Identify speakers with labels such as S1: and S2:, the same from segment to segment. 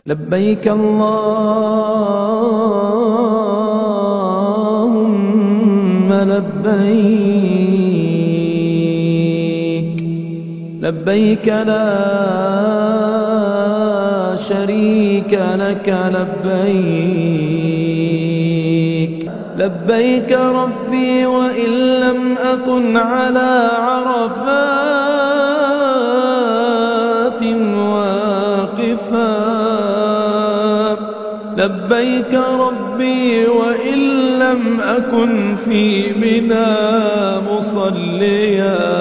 S1: لبيك اللهم لبيك لبيك لا شريك لك لبيك لبيك ربي وإن لم أكن على عرفات واقفا لبيك ربي وإن لم أكن في منى مصليا.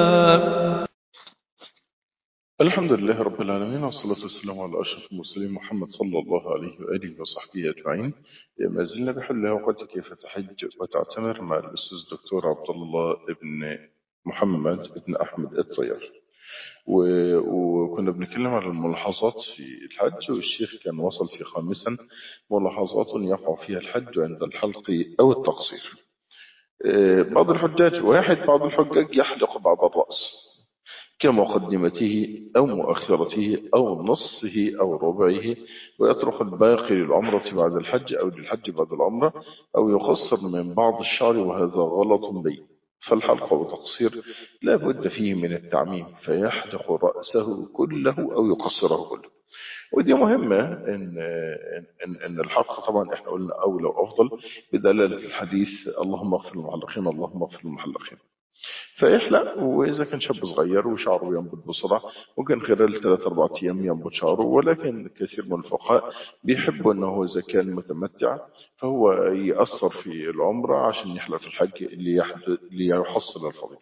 S2: الحمد لله رب العالمين، والصلاة والسلام على أشرف المرسلين محمد صلى الله عليه وآله وصحبه أجمعين. ما زلنا بحل أوقات كيف تحج وتعتمر مع الأستاذ الدكتور عبد الله بن محمد بن أحمد الطيار، وكنا بنتكلم على الملاحظات في الحج، والشيخ كان وصل في خامسا: ملاحظات يقع فيها الحج عند الحلق أو التقصير. بعض الحجاج بعض الحجاج يحلق بعض الرأس كمقدمته أو مؤخرته أو نصه أو ربعه، ويترك الباقي للعمرة بعد الحج أو للحج بعد العمرة، أو يقصر من بعض الشعر، وهذا غلط بين. فالحلق والتقصير لا بد فيه من التعميم، فيحلق رأسه كله أو يقصره كله. ودي مهمة إن الحلق طبعا احنا قلنا أولى وأفضل بدلالة الحديث: اللهم اغفر للمحلقين اللهم اغفر للمحلقين. فيحلق، وإذا كان شاب صغير وشعره ينبت بسرعة ممكن خلال 3-4 أيام ينبت شعره، ولكن كثير من الفقهاء بيحبوا أنه إذا كان متمتع فهو يأثر في العمرة عشان يحلق في الحج ليحصل الفضيلة.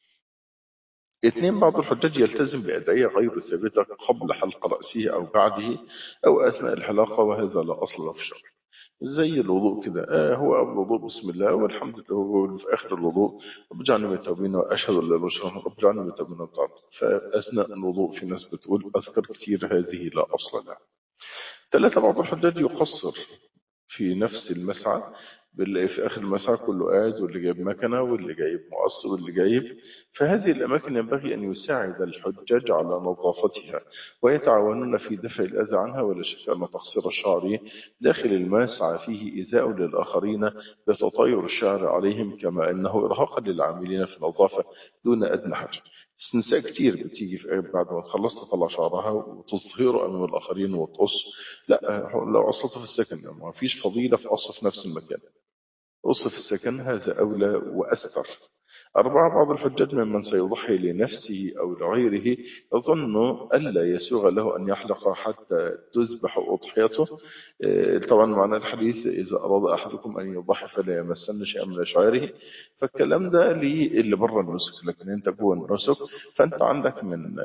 S2: 2، بعض الحجاج يلتزم بأدعية غير ثابتة قبل حلق رأسه أو بعده أو أثناء الحلاقة، وهذا لا أصل له في الشرع. زي الوضوء كده، هو قبل الوضوء بسم الله والحمد لله، هو في آخر الوضوء رب اجعلني من التوابين وأشهد أن لا إله إلا الله رب اجعلني من التوابين والمتطهرين. فأثناء الوضوء في ناس بتقول أذكار كتير، هذه لا أصل لها. 3، بعض الحجاج يقصر في نفس المسعى، بنلاقي في آخر المسعى كله قاعد، واللي جايب مكنة واللي جايب مقص واللي جايب. فهذه الأماكن ينبغي أن يساعد الحجاج على نظافتها ويتعاونون في دفع الأذى عنها، ولا شك أن تقصير الشعر داخل المسعى فيه إيذاء للآخرين لتطاير الشعر عليهم، كما أنه إرهاق للعاملين في النظافة دون أدنى حاجة. بس نساء كتير بتيجي في بعد ما تخلص تطلع شعرها وتظهره أمام الآخرين وتقص. لا، لو قصته في السكن ما فيش فضيلة في قصه في نفس المكان، قص في السكن هذا أولى وأستر. 4، بعض الحجاج ممن سيضحي لنفسه أو لغيره يظن ألا يسوغ له أن يحلق حتى تذبح أضحيته. طبعا معنى الحديث: إذا أراد أحدكم أن يضحي فلا يمسن شيئا من شعره. فالكلام ده اللي بره النسك، لكن أنت جوه النسك فأنت عندك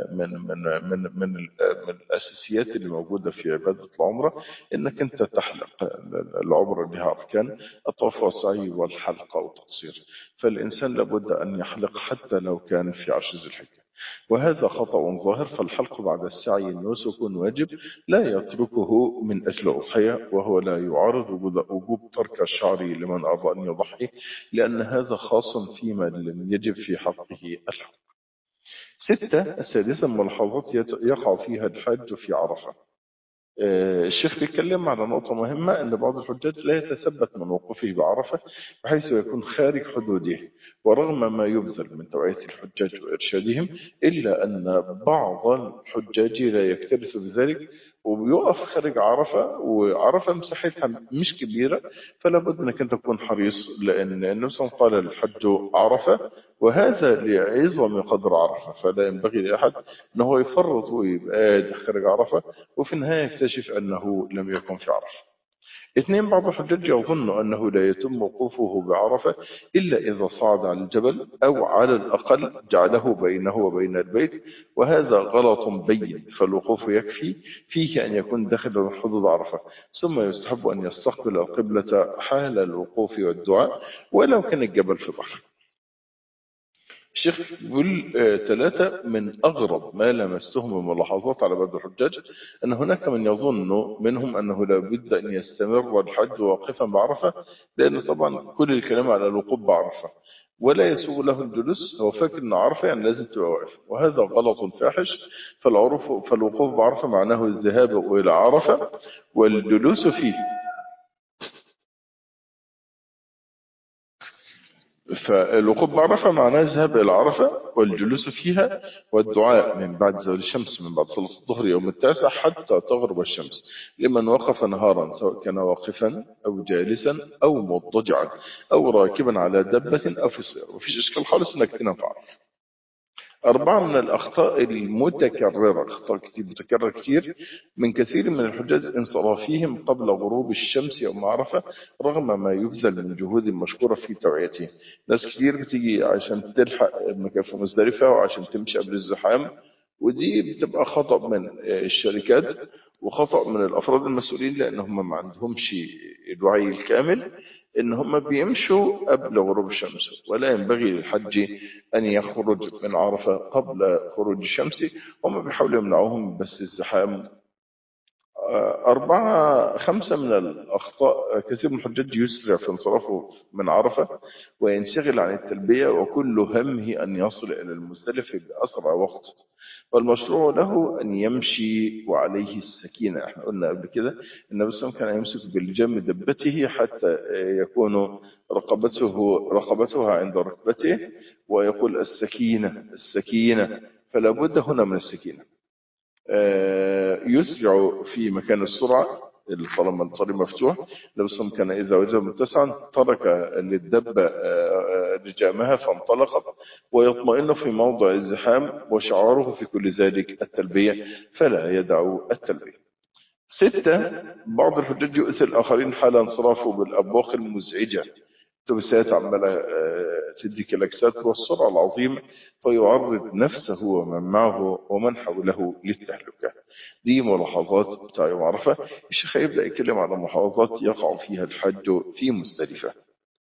S2: من الأساسيات اللي موجودة في عبادة العمرة إنك أنت تحلق. العمرة لها أركان: الطواف والسعي والحلق والتقصير. فالإنسان لابد أن يحلق حتى لو كان في عشر ذي الحجة، وهذا خطأ ظاهر. فالحلق بعد السعي نسك واجب لا يتركه من أجل أضحية، وهو لا يعارض وجوب ترك الشعر لمن أراد أن يضحي، لأن هذا خاص فيما لم يجب في حقه الحق. 6، السادسة ملاحظات يقع فيها الحج في عرفة. الشيخ بيتكلم على نقطة مهمة: أن بعض الحجاج لا يتثبت من وقوفه بعرفة بحيث يكون خارج حدوده، ورغم ما يبذل من توعية الحجاج وإرشادهم إلا أن بعض الحجاج لا يكترث بذلك وبيقف خارج عرفة، وعرفة مساحتها مش كبيرة، فلا بد أنك أنت تكون حريص، لأن النبي صلى الله عليه وسلم قال: الحج عرفة، وهذا لعظم قدر عرفة، فلا ينبغي لأحد أنه يفرط ويبقى خارج عرفة وفي النهاية يكتشف أنه لم يكن في عرفة. 2، بعض الحجاج يظن أنه لا يتم وقوفه بعرفة إلا إذا صعد على الجبل، أو على الأقل جعله بينه وبين البيت، وهذا غلط بين. فالوقوف يكفي فيه أن يكون داخل حدود عرفة، ثم يستحب أن يستقبل القبلة حال الوقوف والدعاء ولو كان الجبل في بحر. الشيخ بيقول 3، من أغرب ما لمسته من ملاحظات على بعض الحجاج أن هناك من يظن منهم أنه لا بد أن يستمر الحج واقفا بعرفة، لأن طبعا كل الكلام على الوقوف بعرفة، ولا يسوغ له الجلوس، هو فاكر ان عرفه يعني لازم تبقى واقف، وهذا غلط فاحش. فالوقوف بعرفه معناه الذهاب الى عرفه والجلوس فيه. فالوقوف بعرفة معناه الذهاب إلى عرفة والجلوس فيها والدعاء من بعد زوال الشمس، من بعد صلاة الظهر يوم التاسع حتى تغرب الشمس، لمن وقف نهارا سواء كان واقفا أو جالسا أو مضطجعا أو راكبا على دبة أو في سيارة، وفيش إشكال خالص إنك تنام في عرفة. أربعة من الأخطاء المتكررة، أخطاء كتير متكررة كتير من كثير من الحجاج انصرافهم قبل غروب الشمس يوم عرفة رغم ما يبذل من جهود مشكورة في توعيته. ناس كتير بتيجي عشان تلحق مكان في مزدلفة وعشان تمشي قبل الزحام، ودي بتبقى خطأ من الشركات وخطأ من الأفراد المسؤولين، لأن هم ما عندهمش الوعي الكامل إن هم بيمشوا قبل غروب الشمس. ولا ينبغي للحج أن يخرج من عرفة قبل خروج الشمس، هم بيحاولوا يمنعوهم بس الزحام. خمسة من الأخطاء، كثير من الحجاج يسرع في انصرافه من عرفة وينشغل عن التلبية وكل همه أن يصل إلى المزدلفة بأسرع وقت، والمشروع له أن يمشي وعليه السكينة. احنا قلنا قبل كده النبي صلى الله عليه وسلم كان يمسك بالجم دبته حتى يكون رقبتها عند ركبته، ويقول السكينة السكينة، فلا بد هنا من السكينة. يسرع في مكان السرعة طالما الطريق مفتوح. النبي صلى الله عليه وسلم كان إذا وجد متسعا ترك للدبة لجامها فانطلقت، ويطمئن في موضع الزحام وشعاره في كل ذلك التلبية فلا يدع التلبية. ستة، بعض الحجاج يؤثر الآخرين حال انصرافه بالأبواق المزعجة، اتوبيسات عمالة تدي كلاكسات والسرعة العظيمة، فيعرض نفسه ومن معه ومن حوله للتهلكة. دي ملاحظات بتاع يوم عرفة. الشيخ يبدأ يتكلم على ملاحظات يقع فيها الحج في مزدلفة.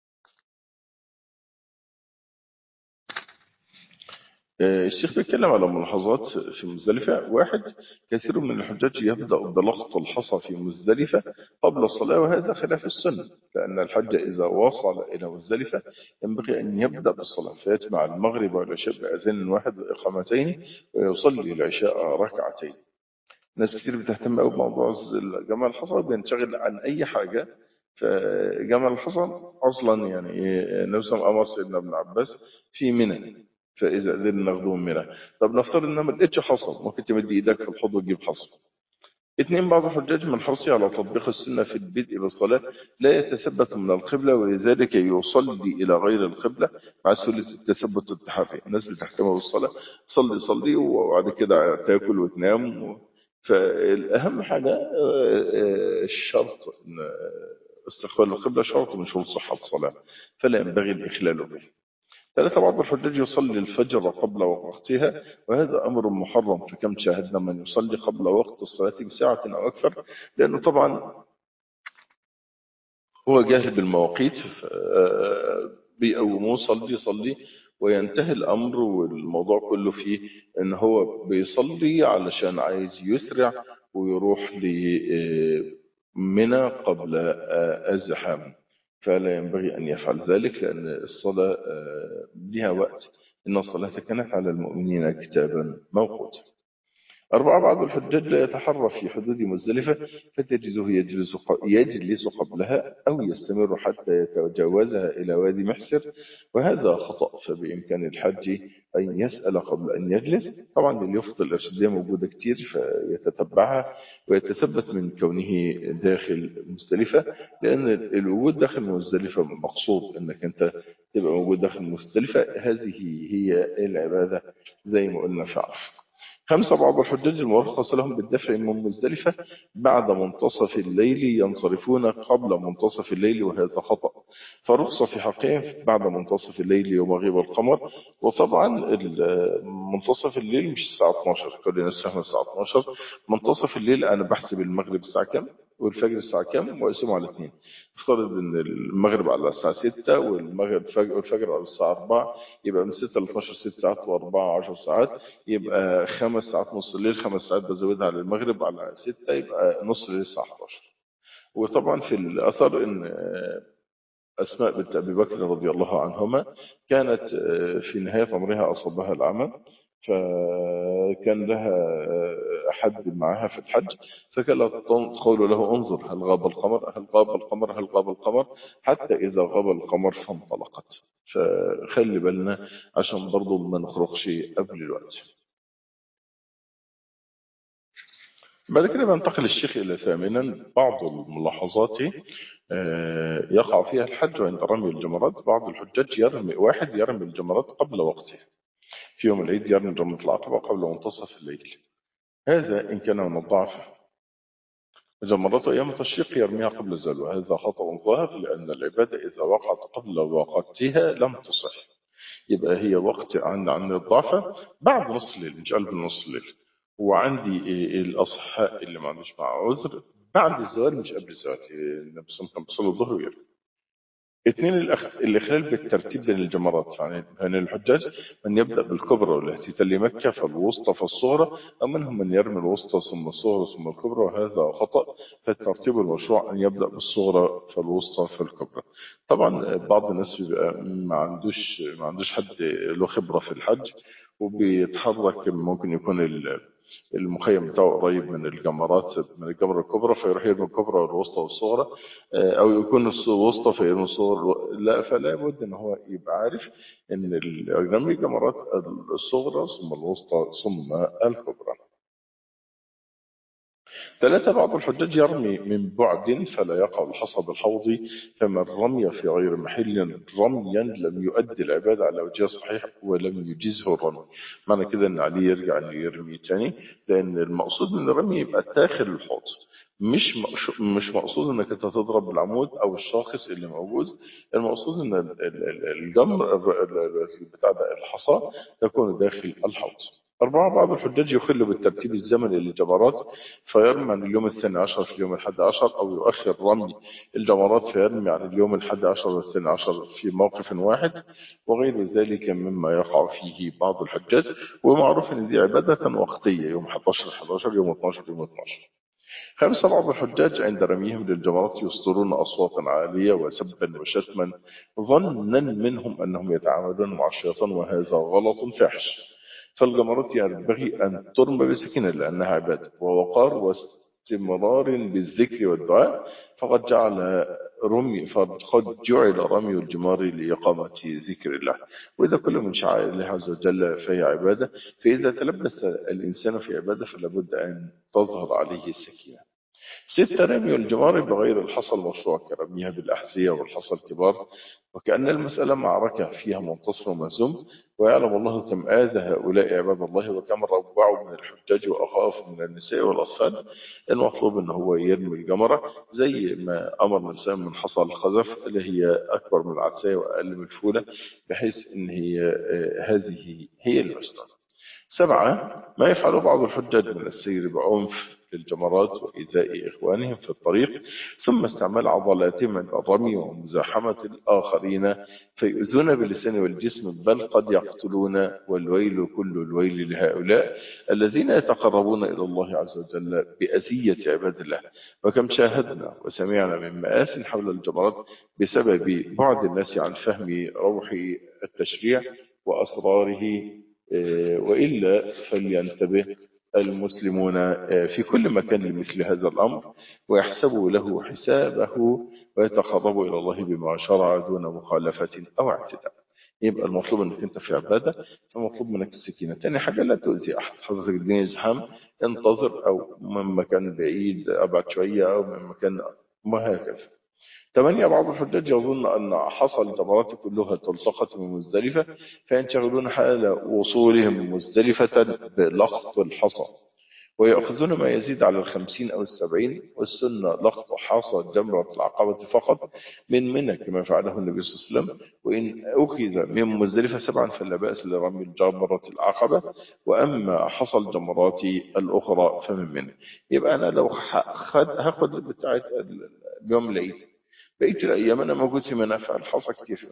S2: الشيخ بيتكلم على ملاحظات في مزدلفة. واحد، كثير من الحجاج يبدأ بلقط الحصى في مزدلفة قبل الصلاة، وهذا خلاف السنة، لأن الحج إذا وصل إلى مزدلفة ينبغي أن يبدأ بالصلاة، فيجمع المغرب والعشاء بأذان واحد وإقامتين ويصلي العشاء ركعتين. ناس كتير بتهتم قوي بموضوع جمع الحصى، بينشغل عن أي حاجة. فجمع الحصى أصلا يعني النبي صلى الله عليه وسلم أمر سيدنا ابن عباس في منى، فإذا قدرنا ناخده من منى. طب نفترض إن ما لقيتش حصى، ممكن تمد إيدك في الحوض وتجيب حصى. اثنين، بعض الحجاج من حرصه على تطبيق السنة في البدء بالصلاة لا يتثبت من القبلة، ولذلك يصلي إلى غير القبلة مع سهولة التثبت والتحري. الناس بتهتم بالصلاة، صلي صلي وبعد كده تاكل وتنام. فالأهم حاجة الشرط إن استقبال القبلة شرط من شروط صحة الصلاة، فلا ينبغي الإخلال به. ثلاثة، بعض الحجاج يصلي الفجر قبل وقتها، وهذا أمر محرم، فكم شاهدنا من يصلي قبل وقت الصلاة بساعة أو أكثر، لأنه طبعا هو جاهل بالمواقيت. بيقوموه صلي صلي، وينتهي الأمر والموضوع كله فيه إن هو بيصلي علشان عايز يسرع ويروح لمنى قبل الزحام، فلا ينبغي أن يفعل ذلك، لأن الصلاة لها وقت، إن الصلاة كانت على المؤمنين كتابا موقوتا. أربعة، بعض الحجاج لا يتحرى في حدود مزدلفة، فتجده يجلس قبلها أو يستمر حتى يتجاوزها إلى وادي محسر، وهذا خطأ. فبإمكان الحج أن يسأل قبل أن يجلس، طبعا اليافطة الإرشادية موجودة كتير فيتتبعها ويتثبت من كونه داخل مزدلفة، لأن الوجود داخل مزدلفة مقصود أنك أنت تبقى موجود داخل مزدلفة، هذه هي العبادة زي ما قلنا في عرفة. خمسة، بعض الحجاج المرخص لهم بالدفع من مزدلفة بعد منتصف الليل ينصرفون قبل منتصف الليل، وهذا خطأ. فالرخصة في حقهم بعد منتصف الليل يوم غيب القمر. وطبعا منتصف الليل مش الساعة 12، كل الناس فاهمة الساعة 12. منتصف الليل أنا بحسب المغرب الساعة كام والفجر الساعة كام وأقسمه على 2. افترض ان المغرب على الساعة 6 والفجر على الساعة 4، يبقى من 6 ل 12 6 ساعات و4 10 ساعات، يبقى 5 ساعات نص الليل، 5 ساعات بزودها على المغرب على 6، يبقى نص الليل الساعة 11. وطبعا في الأثر ان أسماء بنت أبي بكر رضي الله عنهما كانت في نهاية عمرها أصابها العمى، فكان لها حد معها في الحج، فكانت تقول له انظر هل غاب القمر هل غاب القمر هل غاب القمر، حتى إذا غاب القمر فانطلقت. فخلي بالنا عشان برضو ما نخرجش قبل الوقت. بعد كده بنتقل الشيخ إلى ثامنا بعض الملاحظات يقع فيها الحج عند رمي الجمرات. بعض الحجاج واحد يرمي الجمرات قبل وقته، في يوم العيد يرمي جمرة العقبة قبل منتصف الليل، هذا إن كان من الضعف. جمرات أيام التشريق يرميها قبل الزوال، وهذا خطأ ظاهر، لأن العبادة إذا وقعت قبل وقتها لم تصح. يبقى هي وقت عن الضعفة بعد نص الليل، مش قبل نص الليل. وعندي الأصحاء اللي ما عندوش مع عذر بعد الزوال مش قبل الزوال، النبي صلى الله عليه وسلم كان بيصلي الظهر ويرمي. اثنين الإخلال بالترتيب بين الجمرات. يعني الحجاج من يبدأ بالكبرى والتي تلي مكة فالوسطى فالصغرى، أو منهم من يرمي الوسطى ثم الصغرى ثم الكبرى، وهذا خطأ. فالترتيب المشروع أن يبدأ بالصغرى فالوسطى فالكبرى. طبعا بعض الناس بيبقى ما عندوش حد له خبرة في الحج، وبيتحرك ممكن يكون المخيم بتاعه قريب من الجمرات من الجمرة الكبرى، فيروح يرمي الكبرى والوسطى والصغرى، او يكون الوسطى فيرمي الصغرى. لا، فلا بد ان هو يبقى عارف ان رمي الجمرات الصغرى ثم الوسطى ثم الكبرى. ثلاثة بعض الحجاج يرمي من بعد فلا يقع الحصى بالحوض، فمن رمي في غير محل رميا لم يؤدي العبادة على وجهها الصحيح ولم يجزه الرمي. معنى كده ان عليه يرجع انه يرمي تاني، لان المقصود من الرمي يبقى داخل الحوض، مش مقصود انك انت تضرب بالعمود او الشاخص اللي موجود. المقصود ان الجمر بتاع ده الحصى تكون داخل الحوض. أربعة بعض الحجاج يخل بالترتيب الزمني للجمرات، فيرمي عن اليوم الثاني عشر في اليوم الحادي عشر، أو يؤخر رمي الجمرات فيرمي عن اليوم الحادي عشر والثاني عشر في موقف واحد، وغير ذلك مما يقع فيه بعض الحجاج. ومعروف أن دي عبادة وقتية، يوم 11 يوم 12 يوم 12. خمسة بعض الحجاج عند رميهم للجمرات يصدرون أصواتا عالية وسبا وشتما ظنا منهم أنهم يتعاملون مع الشيطان، وهذا غلط فاحش. فالجمرات ينبغي أن ترمى بسكينة لأنها عبادة ووقار واستمرار بالذكر والدعاء، فقد جعل رمي الجمار لإقامة ذكر الله، وإذا كل من شعائر الله عز وجل فهي عبادة. فإذا تلبس الإنسان في عبادة فلا بد أن تظهر عليه السكينة. ستة رمي الجمار بغير الحصى المشروع كرميها بالأحذية والحصى الكبار، وكأن المسألة معركة فيها منتصر ومهزوم، ويعلم الله كم آذى هؤلاء عباد الله وكم روعوا من الحجاج وأخافوا من النساء والأطفال. المطلوب أنه هو يرمي الجمرة زي ما أمر الإنسان من حصى الخزف اللي هي أكبر من العدسية وأقل من الفولة، بحيث أن هي هذه هي المسألة. سبعة ما يفعل بعض الحجاج من السير بعنف للجمرات وإيذاء إخوانهم في الطريق، ثم استعمال عضلاتهم عند الرمي ومزاحمة الآخرين فيؤذون باللسان والجسم، بل قد يقتلون، والويل كل الويل لهؤلاء الذين يتقربون إلى الله عز وجل بأذية عباد الله. وكم شاهدنا وسمعنا من مآسٍ حول الجمرات بسبب بعد الناس عن فهم روح التشريع وأسراره. وإلا فلينتبه المسلمون في كل مكان لمثل هذا الأمر، ويحسبوا له حسابه ويتقربوا إلى الله بما شرع دون مخالفة أو اعتداء. يبقى المطلوب انك انت في عبادة، فمطلوب منك السكينة. تاني حاجة لا تؤذي أحد، حضرتك الدنيا زحام انتظر، أو من مكان بعيد أبعد شوية، أو من مكان، وهكذا. 8 بعض الحجاج يظن أن حصى الجمرات كلها تلتقط من مزدلفة، فينشغلون حال وصولهم مزدلفة بلقط الحصى، ويأخذون ما يزيد على 50 أو 70، والسنة لقط حصى جمرة العقبة فقط من منى كما فعله النبي صلى الله عليه وسلم. وإن أخذ من مزدلفة 7 فلا بأس لرمي الجمرة العقبة، وأما حصى الجمرات الأخرى فمن منى. يبقى أنا لو هاخد بتاعة اليوم العيد، بقية الأيام أنا موجود في منافع الحصى كيف.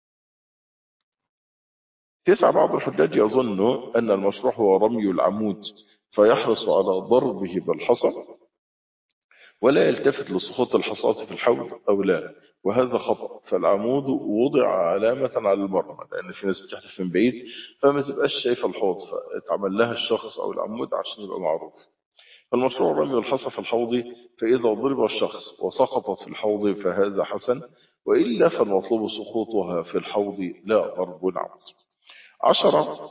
S2: 9 بعض الحجاج يظن أن المشروع هو رمي العمود، فيحرص على ضربه بالحصى، ولا يلتفت لسقوط الحصاة في الحوض أو لا، وهذا خطأ. فالعمود وضع علامة على المرمى، لأن في ناس بتحدف من بعيد فما تبقاش شايفة الحوض، فاتعمل لها الشخص أو العمود عشان يبقى معروف. فالمشروع رمي الحصى في الحوض، فإذا ضرب الشخص وسقطت في الحوض فهذا حسن، وإلا فالمطلوب سقوطها في الحوض لا ضرب العمود. 10.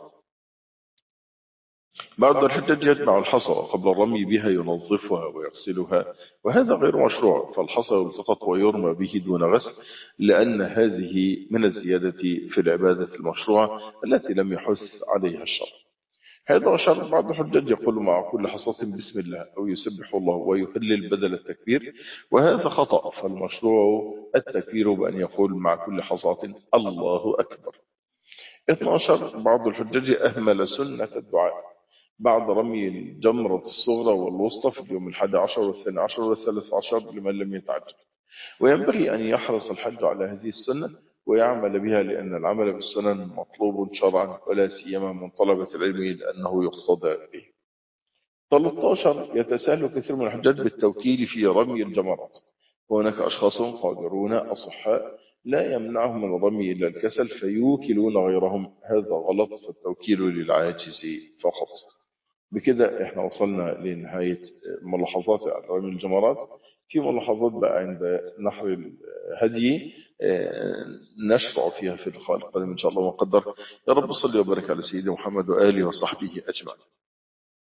S2: بعد الحجاج يجمع الحصى قبل الرمي بها، ينظفها ويغسلها، وهذا غير مشروع. فالحصى يلتقط ويرمى به دون غسل، لأن هذه من الزيادة في العبادة المشروعة التي لم يحث عليها الشرع. 11. بعض الحجاج يقول مع كل حصاة بسم الله أو يسبح الله ويهلل بدل التكبير، وهذا خطأ. فالمشروع التكبير بأن يقول مع كل حصاة الله أكبر. 12. بعض الحجاج أهمل سنة الدعاء بعد رمي الجمرة الصغرى والوسطى في اليوم 11 والثاني عشر والثالث عشر لمن لم يتعجل، وينبغي أن يحرص الحج على هذه السنة ويعمل بها، لأن العمل بالسنن مطلوب شرعا، ولا سيما من طلبة العلم لأنه يقتضى به. 13. يتساهل كثير من الحجاج بالتوكيل في رمي الجمرات، وهناك أشخاص قادرون أصحاء لا يمنعهم من الرمي إلا الكسل فيوكلون غيرهم، هذا غلط. فالتوكيل للعاجز فقط. بكده احنا وصلنا لنهاية ملاحظات على رمي الجمرات. في ملاحظات بقى عند نحر الهدي نشرع فيها في اللقاء القادم إن شاء الله وقدر. يا رب صل وبارك على سيدنا محمد وآله وصحبه أجمعين.